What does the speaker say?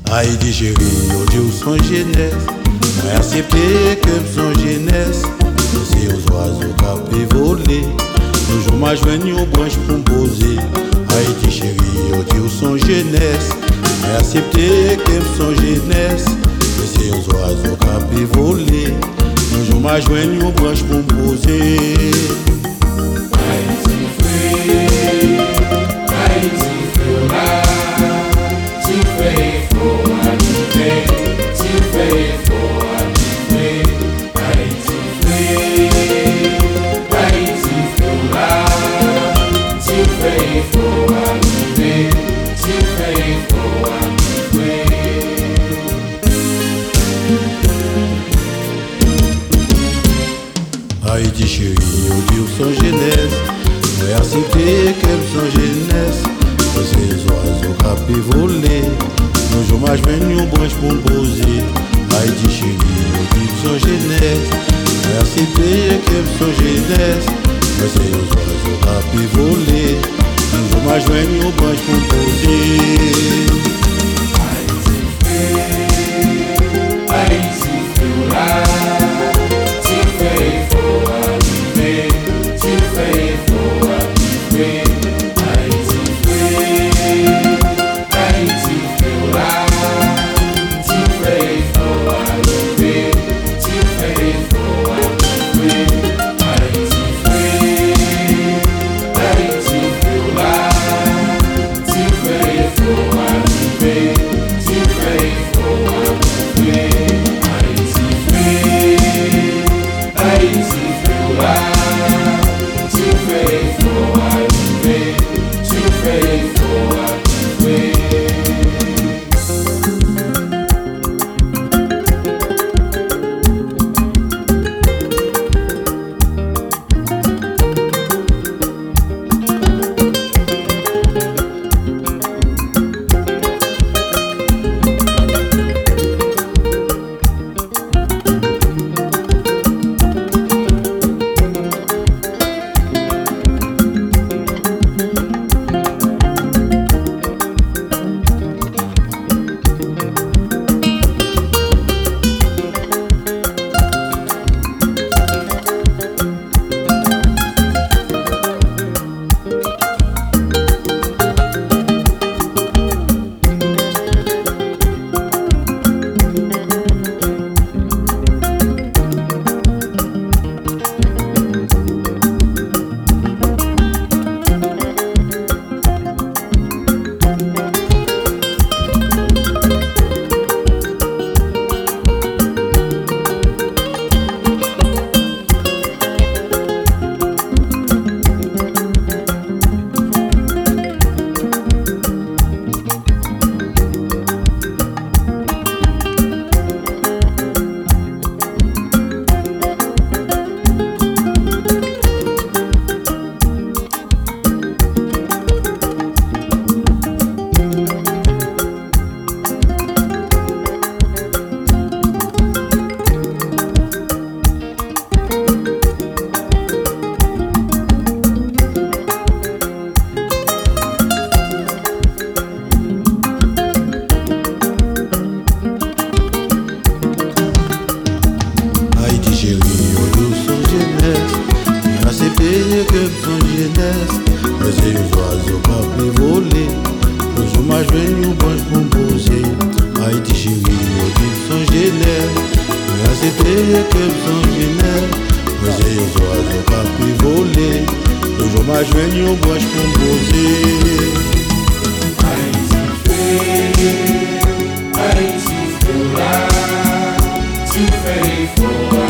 Haïti chérie, aujourd'hui son jeunesse. Moi accepté que son jeunesse. C'est aux oiseaux qui voler. Nous jouons ma joigne aux branches pour me poser. Haïti chérie, aujourd'hui son jeunesse. Moi accepté que son jeunesse. C'est aux oiseaux qui voler. Nous jouons ma joigne aux branches pour me poser. Haïti free, Haïti free là. Tu fais faux arriver, tu fais faux arriver. Haïti free, Haïti free là. Tu fais faux arriver, tu fais faux arriver. Haïti chérie, aujourd'hui son jeunesse. Moi accepté qu'elle son jeunesse. C'est les oiseaux qui voler. Nous jouons ma joigne aux branches pour me poser. Haïti chérie, aujourd'hui son jeunesse. Moi accepté qu'elle son jeunesse. C'est les oiseaux qui voler. Nous jouons ma joigne aux branches pour me poser. Haïti free, Haïti free là. Tu fais faux arriver, tu fais faux arriver. Haïti free, Haïti free là. Tu fais faux arriver, tu fais faux arriver. Haïti free, Haïti free là. Tu fais faux arriver, tu fais faux arriver. Haïti free, Haïti free là. Tu fais faux arriver, tu fais faux arriver. Haïti chérie, aujourd'hui son jeunesse. Moi accepté que son jeunesse. C'est les oiseaux qui voler. Nous jouons ma joigne aux branches pour me poser. Haïti chérie, aujourd'hui son jeunesse. Moi accepté que son jeunesse. C'est les oiseaux qui voler. Nous jouons ma joigne aux branches pour me poser. Haïti free, Haïti free là. Tu fais faux